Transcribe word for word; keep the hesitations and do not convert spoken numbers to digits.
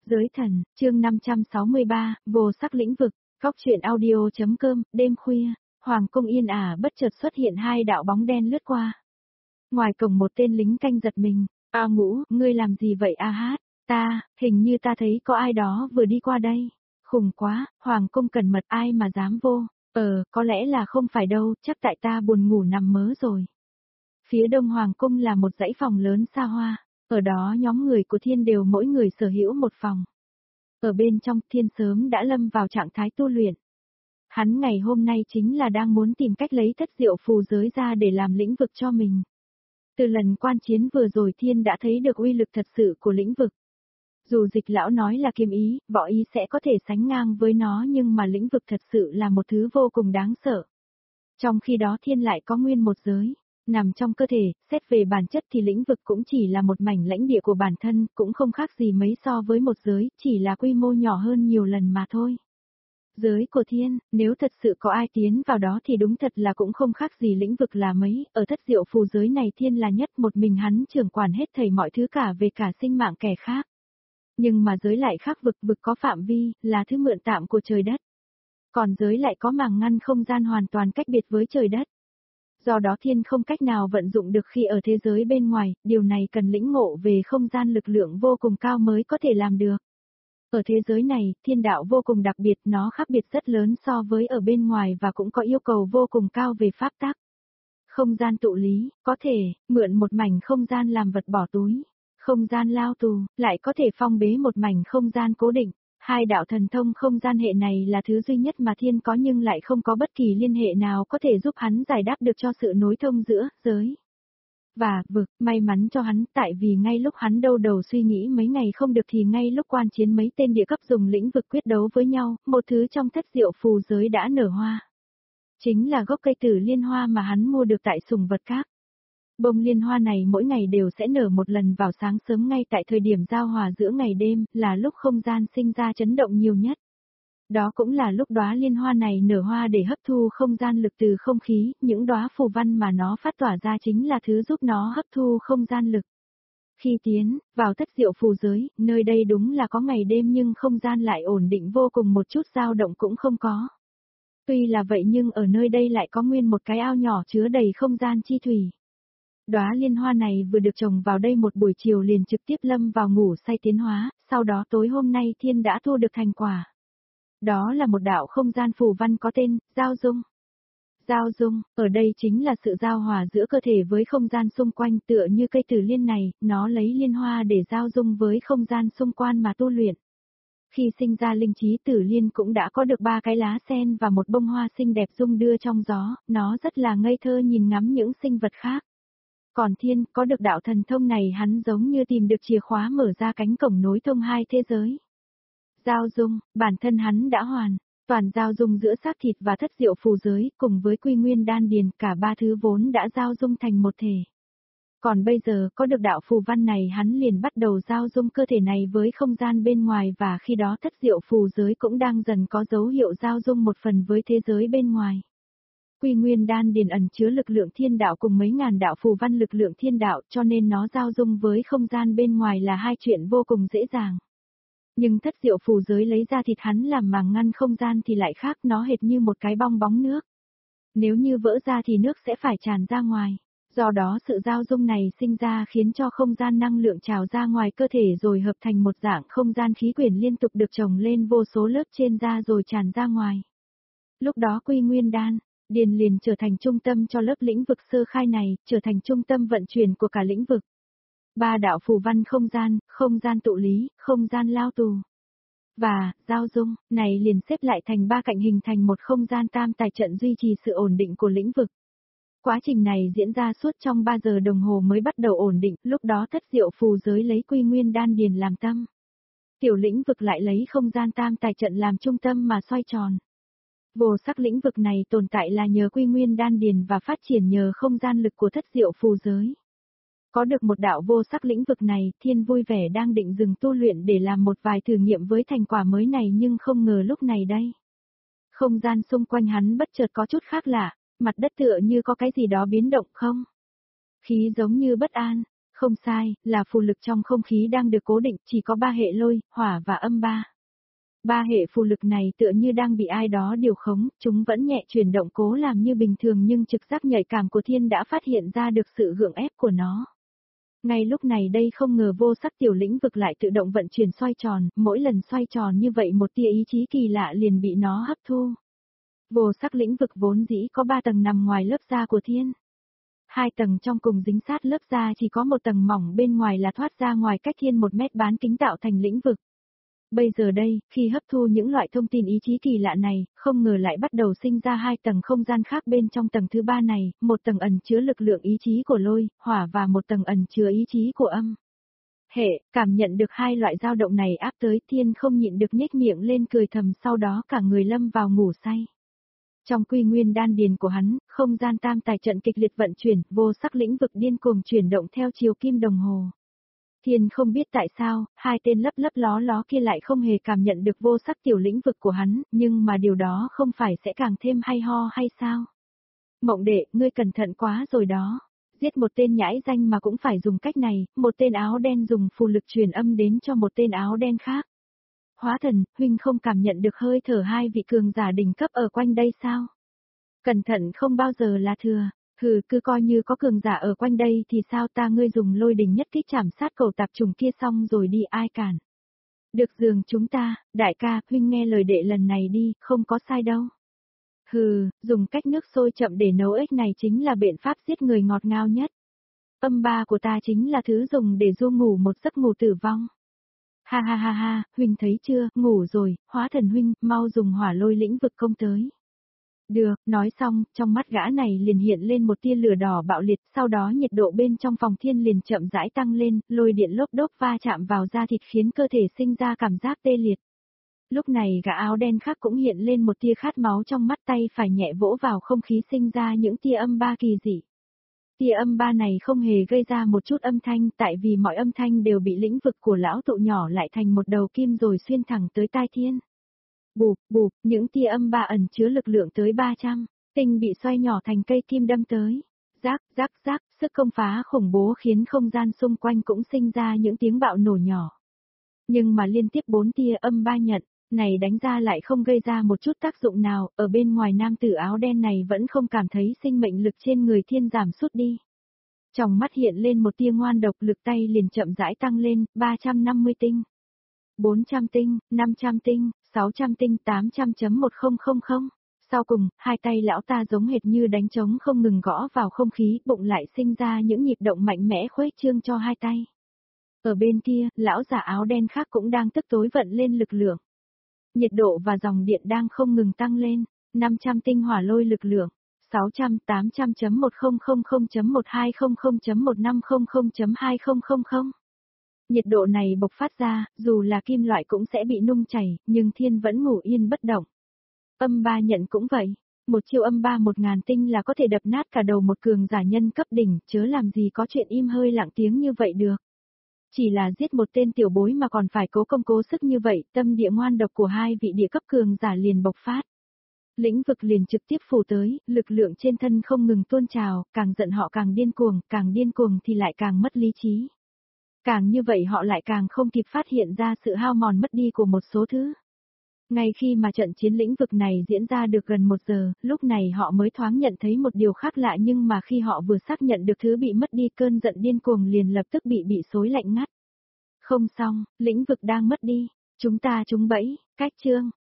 Giới thần, chương năm trăm sáu mươi ba, vô sắc lĩnh vực, góc truyện audio.com, đêm khuya, hoàng cung yên ả bất chợt xuất hiện hai đạo bóng đen lướt qua. Ngoài cổng một tên lính canh giật mình, A Ngũ, ngươi làm gì vậy A Hát, ta, hình như ta thấy có ai đó vừa đi qua đây, khủng quá, hoàng cung cẩn mật ai mà dám vô, ờ, có lẽ là không phải đâu, chắc tại ta buồn ngủ nằm mớ rồi. Phía đông hoàng cung là một dãy phòng lớn xa hoa. Ở đó nhóm người của Thiên đều mỗi người sở hữu một phòng. Ở bên trong Thiên sớm đã lâm vào trạng thái tu luyện. Hắn ngày hôm nay chính là đang muốn tìm cách lấy thất diệu phù giới ra để làm lĩnh vực cho mình. Từ lần quan chiến vừa rồi Thiên đã thấy được uy lực thật sự của lĩnh vực. Dù dịch lão nói là kiếm ý, võ ý sẽ có thể sánh ngang với nó nhưng mà lĩnh vực thật sự là một thứ vô cùng đáng sợ. Trong khi đó Thiên lại có nguyên một giới. Nằm trong cơ thể, xét về bản chất thì lĩnh vực cũng chỉ là một mảnh lãnh địa của bản thân, cũng không khác gì mấy so với một giới, chỉ là quy mô nhỏ hơn nhiều lần mà thôi. Giới của Thiên, nếu thật sự có ai tiến vào đó thì đúng thật là cũng không khác gì lĩnh vực là mấy, ở thất diệu phù giới này Thiên là nhất một mình hắn trưởng quản hết thảy mọi thứ cả về cả sinh mạng kẻ khác. Nhưng mà giới lại khác vực, vực có phạm vi, là thứ mượn tạm của trời đất. Còn giới lại có màng ngăn không gian hoàn toàn cách biệt với trời đất. Do đó Thiên không cách nào vận dụng được khi ở thế giới bên ngoài, điều này cần lĩnh ngộ về không gian lực lượng vô cùng cao mới có thể làm được. Ở thế giới này, thiên đạo vô cùng đặc biệt, nó khác biệt rất lớn so với ở bên ngoài và cũng có yêu cầu vô cùng cao về pháp tắc. Không gian tụ lý, có thể, mượn một mảnh không gian làm vật bỏ túi. Không gian lao tù, lại có thể phong bế một mảnh không gian cố định. Hai đạo thần thông không gian hệ này là thứ duy nhất mà Thiên có nhưng lại không có bất kỳ liên hệ nào có thể giúp hắn giải đáp được cho sự nối thông giữa giới và vực. May mắn cho hắn, tại vì ngay lúc hắn đau đầu suy nghĩ mấy ngày không được thì ngay lúc quan chiến mấy tên địa cấp dùng lĩnh vực quyết đấu với nhau, một thứ trong thất diệu phù giới đã nở hoa. Chính là gốc cây tử liên hoa mà hắn mua được tại sùng vật các. Bông liên hoa này mỗi ngày đều sẽ nở một lần vào sáng sớm ngay tại thời điểm giao hòa giữa ngày đêm, là lúc không gian sinh ra chấn động nhiều nhất. Đó cũng là lúc đóa liên hoa này nở hoa để hấp thu không gian lực từ không khí, những đóa phù văn mà nó phát tỏa ra chính là thứ giúp nó hấp thu không gian lực. Khi tiến vào thất diệu phù giới, nơi đây đúng là có ngày đêm nhưng không gian lại ổn định vô cùng, một chút dao động cũng không có. Tuy là vậy nhưng ở nơi đây lại có nguyên một cái ao nhỏ chứa đầy không gian chi thủy. Đóa liên hoa này vừa được trồng vào đây một buổi chiều liền trực tiếp lâm vào ngủ say tiến hóa, sau đó tối hôm nay Thiên đã thu được thành quả. Đó là một đạo không gian phù văn có tên, giao dung. Giao dung, ở đây chính là sự giao hòa giữa cơ thể với không gian xung quanh, tựa như cây tử liên này, nó lấy liên hoa để giao dung với không gian xung quanh mà tu luyện. Khi sinh ra linh trí tử liên cũng đã có được ba cái lá sen và một bông hoa xinh đẹp rung đưa trong gió, nó rất là ngây thơ nhìn ngắm những sinh vật khác. Còn Thiên, có được đạo thần thông này hắn giống như tìm được chìa khóa mở ra cánh cổng nối thông hai thế giới. Giao dung, bản thân hắn đã hoàn, toàn giao dung giữa xác thịt và thất diệu phù giới, cùng với quy nguyên đan điền, cả ba thứ vốn đã giao dung thành một thể. Còn bây giờ, có được đạo phù văn này hắn liền bắt đầu giao dung cơ thể này với không gian bên ngoài và khi đó thất diệu phù giới cũng đang dần có dấu hiệu giao dung một phần với thế giới bên ngoài. Quy nguyên đan điền ẩn chứa lực lượng thiên đạo cùng mấy ngàn đạo phù văn lực lượng thiên đạo cho nên nó giao dung với không gian bên ngoài là hai chuyện vô cùng dễ dàng. Nhưng thất diệu phù giới lấy ra thịt hắn làm màng ngăn không gian thì lại khác, nó hệt như một cái bong bóng nước. Nếu như vỡ ra thì nước sẽ phải tràn ra ngoài. Do đó sự giao dung này sinh ra khiến cho không gian năng lượng trào ra ngoài cơ thể rồi hợp thành một dạng không gian khí quyển liên tục được chồng lên vô số lớp trên da rồi tràn ra ngoài. Lúc đó quy nguyên đan điền liền trở thành trung tâm cho lớp lĩnh vực sơ khai này, trở thành trung tâm vận chuyển của cả lĩnh vực. Ba đạo phù văn không gian, không gian tụ lý, không gian lao tù và giao dung này liền xếp lại thành ba cạnh hình thành một không gian tam tài trận duy trì sự ổn định của lĩnh vực. Quá trình này diễn ra suốt trong ba giờ đồng hồ mới bắt đầu ổn định, lúc đó thất diệu phù giới lấy quy nguyên đan điền làm tâm. Tiểu lĩnh vực lại lấy không gian tam tài trận làm trung tâm mà xoay tròn. Vô sắc lĩnh vực này tồn tại là nhờ quy nguyên đan điền và phát triển nhờ không gian lực của thất diệu phù giới. Có được một đạo vô sắc lĩnh vực này, Thiên vui vẻ đang định dừng tu luyện để làm một vài thử nghiệm với thành quả mới này nhưng không ngờ lúc này đây. Không gian xung quanh hắn bất chợt có chút khác lạ, mặt đất tựa như có cái gì đó biến động không? Khí giống như bất an, Không sai, là phù lực trong không khí đang được cố định, chỉ có ba hệ lôi, hỏa và âm ba. Ba hệ phù lực này tựa như đang bị ai đó điều khống, chúng vẫn nhẹ chuyển động cố làm như bình thường nhưng trực giác nhạy cảm của Thiên đã phát hiện ra được sự gượng ép của nó. Ngay lúc này đây không ngờ vô sắc tiểu lĩnh vực lại tự động vận chuyển xoay tròn, mỗi lần xoay tròn như vậy một tia ý chí kỳ lạ liền bị nó hấp thu. Vô sắc lĩnh vực vốn dĩ có ba tầng nằm ngoài lớp da của Thiên. Hai tầng trong cùng dính sát lớp da, chỉ có một tầng mỏng bên ngoài là thoát ra ngoài cách Thiên một mét bán kính tạo thành lĩnh vực. Bây giờ đây, khi hấp thu những loại thông tin ý chí kỳ lạ này, không ngờ lại bắt đầu sinh ra hai tầng không gian khác bên trong tầng thứ ba này, một tầng ẩn chứa lực lượng ý chí của lôi, hỏa và một tầng ẩn chứa ý chí của âm. Hệ, cảm nhận được hai loại dao động này áp tới, Thiên không nhịn được nhếch miệng lên cười thầm, sau đó cả người lâm vào ngủ say. Trong quy nguyên đan điền của hắn, không gian tam tài trận kịch liệt vận chuyển, vô sắc lĩnh vực điên cuồng chuyển động theo chiều kim đồng hồ. Thiên không biết tại sao, hai tên lấp lấp ló ló kia lại không hề cảm nhận được vô sắc tiểu lĩnh vực của hắn, nhưng mà điều đó không phải sẽ càng thêm hay ho hay sao? Mộng đệ, ngươi cẩn thận quá rồi đó. Giết một tên nhãi danh mà cũng phải dùng cách này, một tên áo đen dùng phù lực truyền âm đến cho một tên áo đen khác. Hóa thần, huynh không cảm nhận được hơi thở hai vị cường giả đỉnh cấp ở quanh đây sao? Cẩn thận không bao giờ là thừa. Hừ, cứ coi như có cường giả ở quanh đây thì sao, ta ngươi dùng lôi đình nhất kích chảm sát cầu tạp trùng kia xong rồi đi, ai cản. Được giường chúng ta, đại ca, huynh nghe lời đệ lần này đi, không có sai đâu. Hừ, dùng cách nước sôi chậm để nấu ếch này chính là biện pháp giết người ngọt ngào nhất. Âm ba của ta chính là thứ dùng để du ngủ một giấc ngủ tử vong. Ha ha ha ha, huynh thấy chưa, ngủ rồi, hóa thần huynh, mau dùng hỏa lôi lĩnh vực công tới. Được, nói xong, trong mắt gã này liền hiện lên một tia lửa đỏ bạo liệt, sau đó nhiệt độ bên trong phòng Thiên liền chậm rãi tăng lên, lôi điện lốp đốp va chạm vào da thịt khiến cơ thể sinh ra cảm giác tê liệt. Lúc này gã áo đen khác cũng hiện lên một tia khát máu trong mắt, tay phải nhẹ vỗ vào không khí sinh ra những tia âm ba kỳ dị. Tia âm ba này không hề gây ra một chút âm thanh, tại vì mọi âm thanh đều bị lĩnh vực của lão tụ nhỏ lại thành một đầu kim rồi xuyên thẳng tới tai Thiên. Bụp, bụp, những tia âm ba ẩn chứa lực lượng tới ba trăm, tinh bị xoay nhỏ thành cây kim đâm tới. Rác, rác, rác, sức công phá khủng bố khiến không gian xung quanh cũng sinh ra những tiếng bạo nổ nhỏ. Nhưng mà liên tiếp bốn tia âm ba nhận, này đánh ra lại không gây ra một chút tác dụng nào, ở bên ngoài nam tử áo đen này vẫn không cảm thấy sinh mệnh lực trên người Thiên giảm sút đi. Trong mắt hiện lên một tia ngoan độc, lực tay liền chậm rãi tăng lên, ba trăm năm mươi tinh. bốn trăm tinh, năm trăm tinh, sáu trăm tinh, tám trăm phẩy một nghìn. Sau cùng, hai tay lão ta giống hệt như đánh trống không ngừng gõ vào không khí, bụng lại sinh ra những nhịp động mạnh mẽ khuếch trương cho hai tay. Ở bên kia, lão giả áo đen khác cũng đang tức tối vận lên lực lượng. Nhiệt độ và dòng điện đang không ngừng tăng lên, năm trăm tinh hỏa lôi lực lượng, sáu trăm, tám trăm phẩy một nghìn, một hai không không, một năm không không, hai không không không. Nhiệt độ này bộc phát ra, dù là kim loại cũng sẽ bị nung chảy, nhưng Thiên vẫn ngủ yên bất động. Âm ba nhận cũng vậy, một chiêu âm ba một ngàn tinh là có thể đập nát cả đầu một cường giả nhân cấp đỉnh, chớ làm gì có chuyện im hơi lặng tiếng như vậy được. Chỉ là giết một tên tiểu bối mà còn phải cố công cố sức như vậy, tâm địa ngoan độc của hai vị địa cấp cường giả liền bộc phát. Lĩnh vực liền trực tiếp phủ tới, lực lượng trên thân không ngừng tuôn trào, càng giận họ càng điên cuồng, càng điên cuồng thì lại càng mất lý trí. Càng như vậy họ lại càng không kịp phát hiện ra sự hao mòn mất đi của một số thứ. Ngay khi mà trận chiến lĩnh vực này diễn ra được gần một giờ, lúc này họ mới thoáng nhận thấy một điều khác lạ, nhưng mà khi họ vừa xác nhận được thứ bị mất đi, cơn giận điên cuồng liền lập tức bị bị xối lạnh ngắt. Không xong, lĩnh vực đang mất đi, chúng ta trúng bẫy, cách chương.